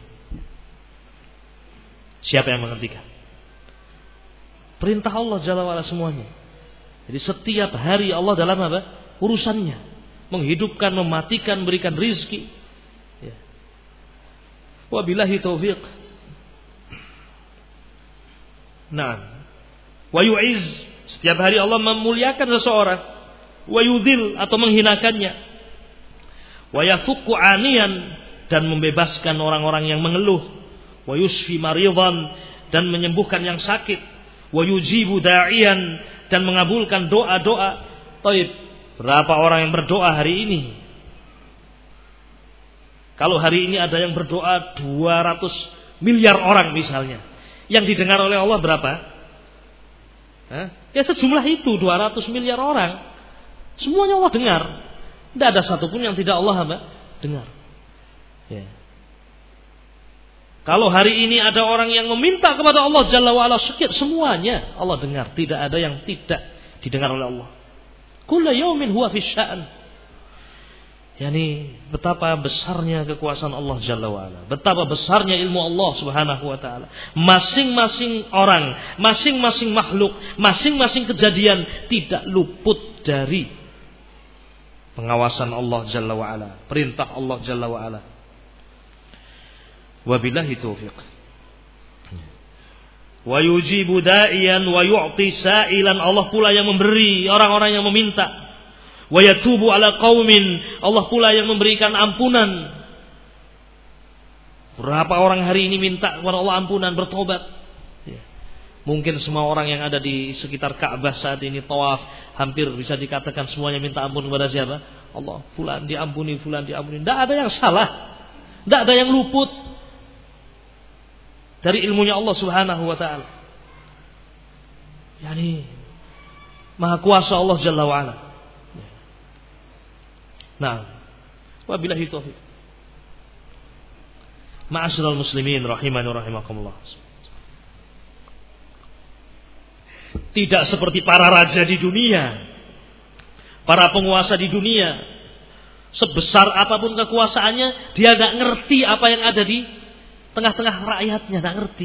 Speaker 1: Siapa yang menghentikan? Perintah Allah Jalla wa'ala semuanya. Jadi setiap hari Allah dalam apa? Urusannya. Menghidupkan, mematikan, memberikan rizki. Ya. Wabillahi taufiq. Nah, wa yu'iz, setiap hari Allah memuliakan seseorang, wa yudhil atau menghinakannya, wa yafukku aniyan, dan membebaskan orang-orang yang mengeluh, wa yusfi maridhan, dan menyembuhkan yang sakit, wa yujibu da'iyan, dan mengabulkan doa-doa. Taib, berapa orang yang berdoa hari ini? Kalau hari ini ada yang berdoa dua ratus miliar orang misalnya, yang didengar oleh Allah berapa? Hah? Ya sejumlah itu, dua ratus miliar orang. Semuanya Allah dengar. Tidak ada satupun yang tidak Allah apa? Dengar. Ya. Kalau hari ini ada orang yang meminta kepada Allah Jalla wa'ala sekir, semuanya Allah dengar. Tidak ada yang tidak didengar oleh Allah. Kulla yaumin huwa fi sya'an. Yani betapa besarnya kekuasaan Allah Jalla wa'ala. Betapa besarnya ilmu Allah Subhanahu wa ta'ala. Masing-masing orang, masing-masing makhluk, masing-masing kejadian tidak luput dari pengawasan Allah Jalla wa'ala, perintah Allah Jalla wa'ala. Wabillahi taufiq. Wa yujibu da'iyan wa yu'ti sa'ilan, Allah pula yang memberi orang-orang yang meminta. Wa yatubu ala qaumin, Allah pula yang memberikan ampunan. Berapa orang hari ini minta kepada Allah ampunan, bertobat. Ya. Mungkin semua orang yang ada di sekitar Ka'bah saat ini tawaf, hampir bisa dikatakan semuanya minta ampun kepada siapa? Allah. Fulan diampuni, fulan diampuni. Tidak ada yang salah, tidak ada yang luput dari ilmunya Allah Subhanahu wa ta'ala. Yani maha kuasa Allah Jalla wa'ala. Nah, wabillahi taufiq. Ma'asyiral muslimin rahimani wa rahimakumullah. Tidak seperti para raja di dunia, para penguasa di dunia, sebesar apapun kekuasaannya, dia gak ngerti apa yang ada di tengah-tengah rakyatnya, gak ngerti,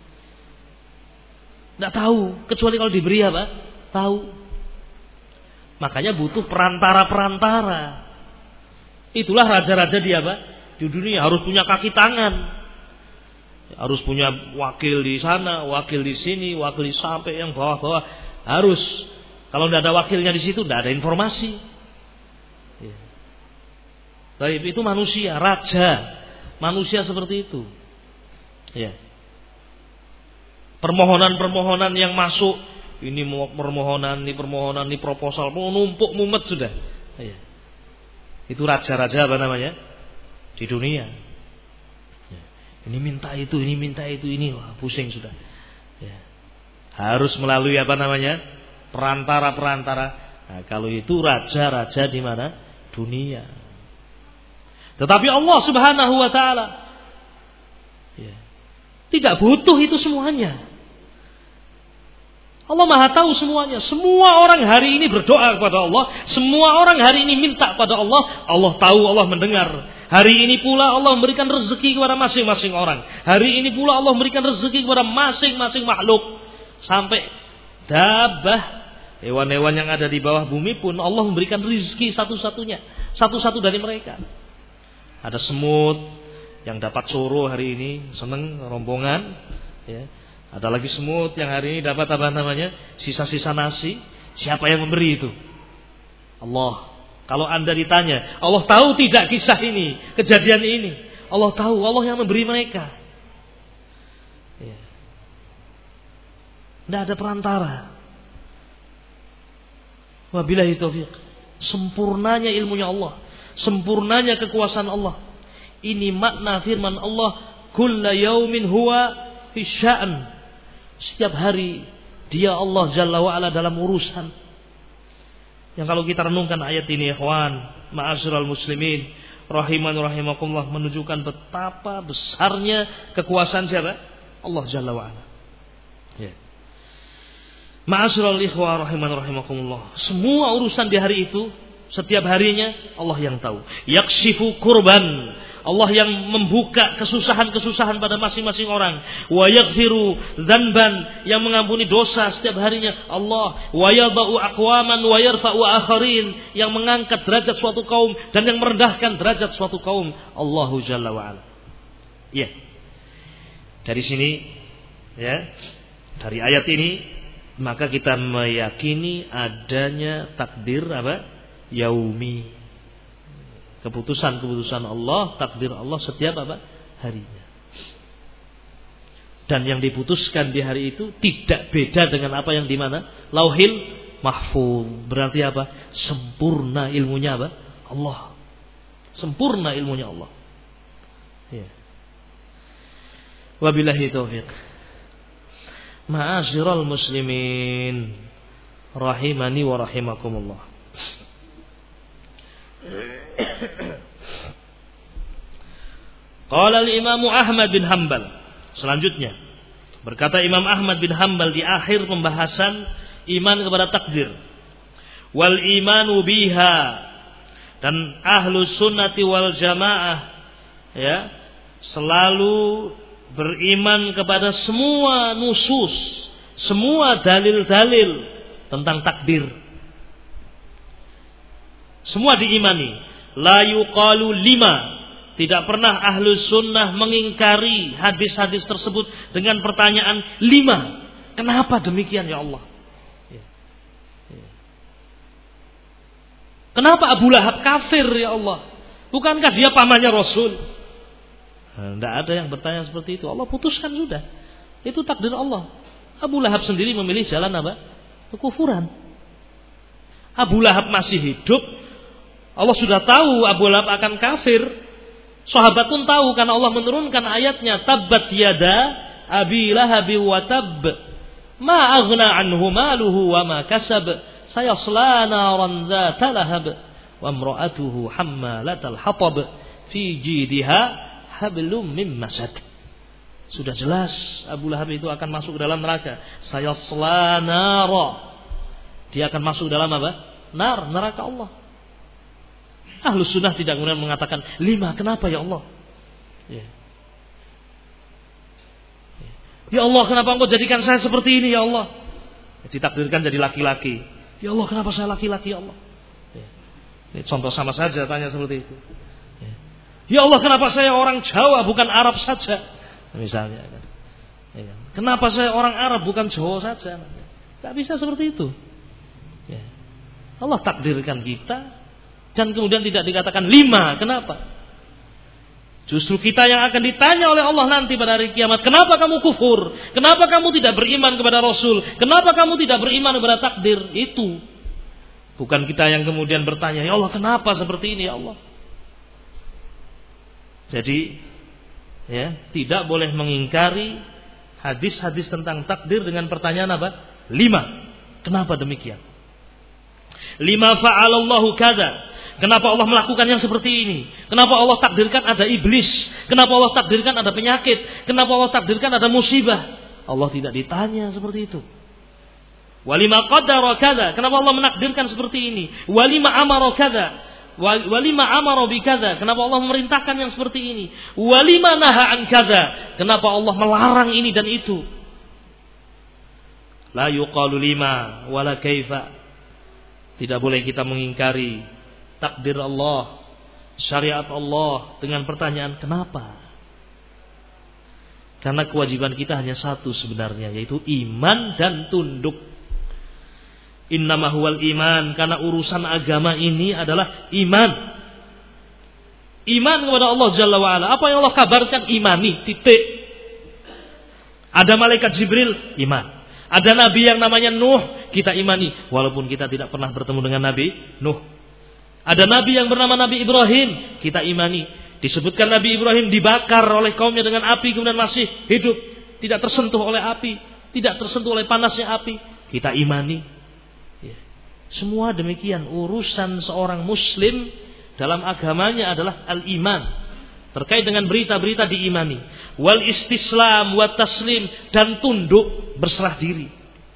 Speaker 1: gak tahu, kecuali kalau diberi apa? Tahu. Makanya butuh perantara-perantara. Itulah raja-raja di apa? Di dunia harus punya kaki tangan, harus punya wakil di sana, wakil di sini, wakil di sampai yang bawah-bawah. Harus. Kalau tidak ada wakilnya di situ, tidak ada informasi. Ya. Tapi itu manusia, raja, manusia seperti itu. Ya. Permohonan-permohonan yang masuk, ini permohonan, ini permohonan, ini proposal, menumpuk mumet sudah. Ya. Itu raja-raja apa namanya? Di dunia. Ya. Ini minta itu, ini minta itu, ini wah pusing sudah. Ya. Harus melalui apa namanya? Perantara-perantara. Nah, kalau itu raja-raja di mana? Dunia. Tetapi Allah Subhanahu wa taala ya, tidak butuh itu semuanya. Allah Maha tahu semuanya. Semua orang hari ini berdoa kepada Allah, semua orang hari ini minta kepada Allah. Allah tahu, Allah mendengar. Hari ini pula Allah memberikan rezeki kepada masing-masing orang. Hari ini pula Allah memberikan rezeki kepada masing-masing makhluk. Sampai dabah, hewan-hewan yang ada di bawah bumi pun Allah memberikan rezeki satu-satunya, satu-satu dari mereka. Ada semut yang dapat soro hari ini, seneng rombongan, ya. Ada lagi semut yang hari ini dapat apa namanya? Sisa-sisa nasi. Siapa yang memberi itu? Allah. Kalau Anda ditanya, Allah tahu tidak kisah ini, kejadian ini? Allah tahu, Allah yang memberi mereka. Ya. Tidak ada perantara. Wabillahi taufiq. Sempurnanya ilmunya Allah, sempurnanya kekuasaan Allah. Ini makna firman Allah, kulla yaumin huwa fi sya'an. Setiap hari dia Allah Jalla wa'ala dalam urusan. Yang kalau kita renungkan ayat ini, ikhwan, ma'asyiral muslimin, rahiman rahimakumullah, menunjukkan betapa besarnya kekuasaan siapa? Allah Jalla wa'ala. Ya. Ma'asyiral ikhwan, rahiman rahimakumullah, semua urusan di hari itu, setiap harinya Allah yang tahu. Yakshifu kurban, Allah yang membuka kesusahan-kesusahan pada masing-masing orang. Wa yaghfiru dzanban, yang mengampuni dosa setiap harinya Allah. Wa yadha'u aqwaman wa yarfa'u akharin, yang mengangkat derajat suatu kaum dan yang merendahkan derajat suatu kaum. Allahu Jalla wa ala. Ya. Dari sini ya, dari ayat ini maka kita meyakini adanya takdir apa? Yaumi. Keputusan-keputusan Allah, takdir Allah setiap apa? Harinya. Dan yang diputuskan di hari itu tidak beda dengan apa yang di mana? Lauhil mahfuz. Berarti apa? Sempurna ilmunya apa? Allah. Sempurna ilmunya Allah. Ya. Wabillahi taufiq. Ma'asyiral muslimin, rahimani wa rahimakumullah. Qala al-Imam Ahmad bin Hanbal. Selanjutnya berkata Imam Ahmad bin Hanbal di akhir pembahasan iman kepada takdir. Wal imanu biha, dan ahlus sunnati wal jamaah ya selalu beriman kepada semua nusus, semua dalil-dalil tentang takdir. Semua diimani. La yuqalu lima. Tidak pernah ahlus sunnah mengingkari hadis-hadis tersebut dengan pertanyaan lima. Kenapa demikian ya Allah? Ya. Ya. Kenapa Abu Lahab kafir ya Allah? Bukankah dia pamannya Rasul? Tidak nah, ada yang bertanya seperti itu. Allah putuskan sudah. Itu takdir Allah. Abu Lahab sendiri memilih jalan apa? Kekufuran. Abu Lahab masih hidup, Allah sudah tahu Abu Lahab akan kafir. Sahabat pun tahu karena Allah menurunkan ayatnya, tabbat yada abi lahabi wa tab ma aghna anhu maluhu wa ma kasab sayasla naran dzata lahab wa imra'atuhu hammalatal hatab fi jidha hablum mim masad. Sudah jelas Abu Lahab itu akan masuk ke dalam neraka. Sayasla nara, dia akan masuk dalam apa? Nar, neraka Allah. Ahlus sunnah tidak kemudian mengatakan lima, kenapa ya Allah? Ya. Ya Allah, kenapa engkau jadikan saya seperti ini ya Allah? Ditakdirkan jadi laki-laki. Ya Allah, kenapa saya laki-laki ya Allah? Ya. Ini contoh sama saja tanya seperti itu. Ya. Ya Allah, kenapa saya orang Jawa bukan Arab saja? Misalnya. Ya. Kenapa saya orang Arab bukan Jawa saja? Tidak bisa seperti itu. Ya. Allah takdirkan kita. Dan kemudian tidak dikatakan lima. Kenapa? Justru kita yang akan ditanya oleh Allah nanti pada hari kiamat. Kenapa kamu kufur? Kenapa kamu tidak beriman kepada Rasul? Kenapa kamu tidak beriman kepada takdir? Itu. Bukan kita yang kemudian bertanya, ya Allah kenapa seperti ini ya Allah? Jadi ya, tidak boleh mengingkari hadis-hadis tentang takdir dengan pertanyaan apa? Lima. Kenapa demikian? Lima fa'alallahu kada. Kenapa Allah melakukan yang seperti ini? Kenapa Allah takdirkan ada iblis? Kenapa Allah takdirkan ada penyakit? Kenapa Allah takdirkan ada musibah? Allah tidak ditanya seperti itu. Walima qaddara kadza? Kenapa Allah menakdirkan seperti ini? Walima amara kadza? Walima amara bi kadza? Kenapa Allah memerintahkan yang seperti ini? Walima naha an kadza? Kenapa Allah melarang ini dan itu? La yuqalu lima wala kaifa. Tidak boleh kita mengingkari takdir Allah, syariat Allah dengan pertanyaan kenapa? Karena kewajiban kita hanya satu sebenarnya, yaitu iman dan tunduk. Innama huwal iman, karena urusan agama ini adalah iman. Iman kepada Allah Jalla wa Ala. Apa yang Allah kabarkan imani, titik. Ada malaikat Jibril, iman. Ada nabi yang namanya Nuh, kita imani walaupun kita tidak pernah bertemu dengan Nabi Nuh. Ada nabi yang bernama Nabi Ibrahim, kita imani. Disebutkan Nabi Ibrahim dibakar oleh kaumnya dengan api kemudian masih hidup, tidak tersentuh oleh api, tidak tersentuh oleh panasnya api, kita imani. Ya. Semua demikian. Urusan seorang muslim dalam agamanya adalah al-iman. Terkait dengan berita-berita diimani. Wal istislam wa taslim, dan tunduk, berserah diri.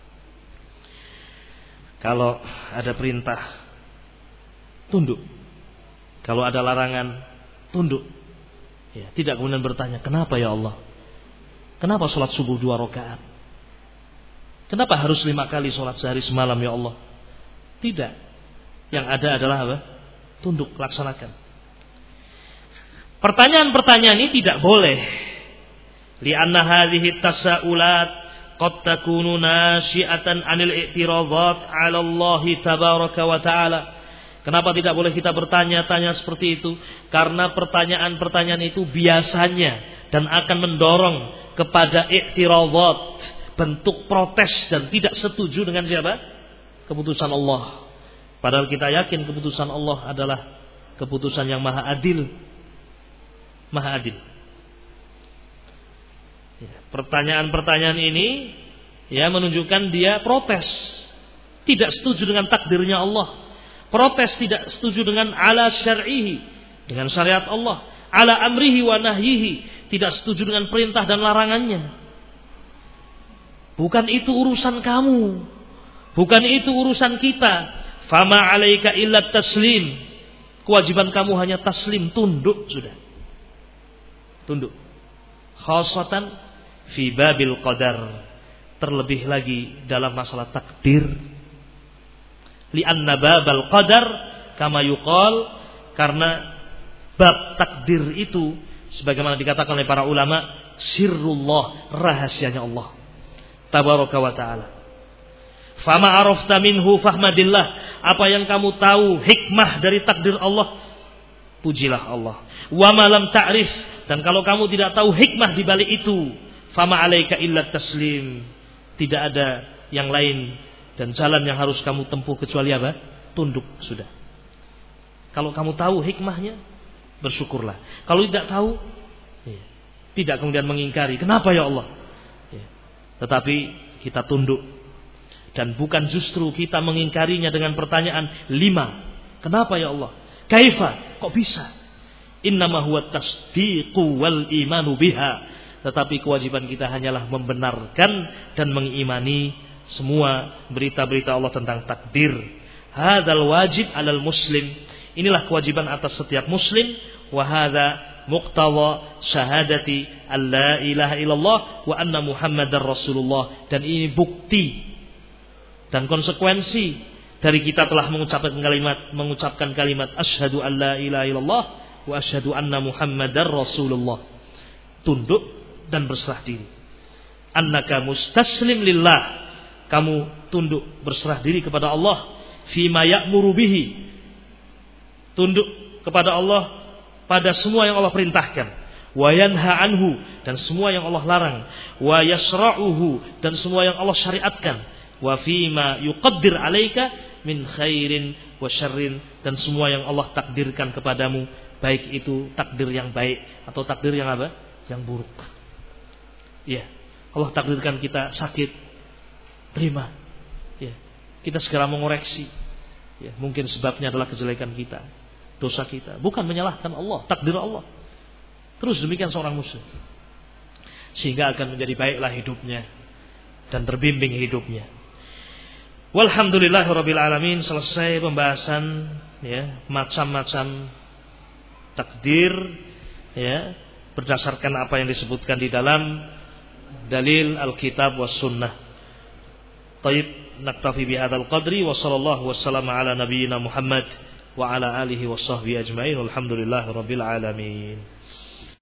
Speaker 1: Kalau ada perintah, tunduk. Kalau ada larangan, tunduk. Ya, tidak kemudian bertanya, kenapa ya Allah? Kenapa sholat subuh dua rakaat? Kenapa harus lima kali sholat sehari semalam ya Allah? Tidak. Yang ada adalah apa? Tunduk, laksanakan. Pertanyaan-pertanyaan ini tidak boleh. Li'anna hadhihi tasaulat qad takunu nasyi'atan 'anil i'tiradat 'ala Allah tabaraka wa ta'ala. Kenapa tidak boleh kita bertanya-tanya seperti itu? Karena pertanyaan-pertanyaan itu biasanya dan akan mendorong kepada i'tiradat, bentuk protes dan tidak setuju dengan siapa? Keputusan Allah. Padahal kita yakin keputusan Allah adalah keputusan yang maha adil. Maha adil. Ya, pertanyaan-pertanyaan ini ya menunjukkan dia protes, tidak setuju dengan takdirnya Allah, protes tidak setuju dengan ala syar'ihi, dengan syariat Allah, ala amrihi wa nahyihi, tidak setuju dengan perintah dan larangannya. Bukan itu urusan kamu, bukan itu urusan kita. Fama 'alaika illa taslim. Kewajiban kamu hanya taslim, tunduk sudah. Tunduk. Khasatan fi babil qadar, terlebih lagi dalam masalah takdir. Li'anna babal qadar kama yuqal, karena bab takdir itu sebagaimana dikatakan oleh para ulama, sirrullah, rahasianya Allah tabaraka wa taala. Fama arafta minhu fahmadillah, apa yang kamu tahu hikmah dari takdir Allah, pujilah Allah. Wa ma lam ta'rif, dan kalau kamu tidak tahu hikmah di balik itu, fama 'alaika illa taslim, tidak ada yang lain dan jalan yang harus kamu tempuh kecuali apa? Tunduk sudah. Kalau kamu tahu hikmahnya, bersyukurlah. Kalau tidak tahu, ya, tidak kemudian mengingkari. Kenapa ya Allah? Ya. Tetapi kita tunduk, dan bukan justru kita mengingkarinya dengan pertanyaan lima. Kenapa ya Allah? Kaifa? Kok bisa? Innama huwa tasdiqu wal imanu biha. Tetapi kewajiban kita hanyalah membenarkan dan mengimani semua berita-berita Allah tentang takdir. Hadzal wajib 'alal muslim. Inilah kewajiban atas setiap muslim. Wa hadza muqtawa syahadati alla ilaha illallah wa anna muhammadar rasulullah. Dan ini bukti dan konsekuensi dari kita telah mengucapkan kalimat mengucapkan kalimat asyhadu alla ilaha illallah wa asyhadu anna muhammadar rasulullah. Tunduk dan berserah diri. Annaka mustaslim lillah, kamu tunduk berserah diri kepada Allah fima ya'muru bihi, tunduk kepada Allah pada semua yang Allah perintahkan, wa yanha anhu, dan semua yang Allah larang, wa yasra'uhu, dan semua yang Allah syariatkan, wa fima yuqaddir 'alaika min khairin wa syarrin, dan semua yang Allah takdirkan kepadamu, baik itu takdir yang baik atau takdir yang apa? Yang buruk. Ya, Allah takdirkan kita sakit, terima. Ya, kita segera mengoreksi. Ya, mungkin sebabnya adalah kejelekan kita. dosa kita, bukan menyalahkan Allah, takdir Allah. Terus demikian seorang muslim, sehingga akan menjadi baiklah hidupnya dan terbimbing hidupnya. Walhamdulillahirabbil alamin. Selesai pembahasan ya macam-macam takdir ya berdasarkan apa yang disebutkan di dalam dalil Alkitab was sunnah. Taib, naktafi bihadzal qadri wa sallallahu wasallam ala nabiyyina Muhammad wa ala alihi washabbihi ajmain. Walhamdulillahirabbil alamin.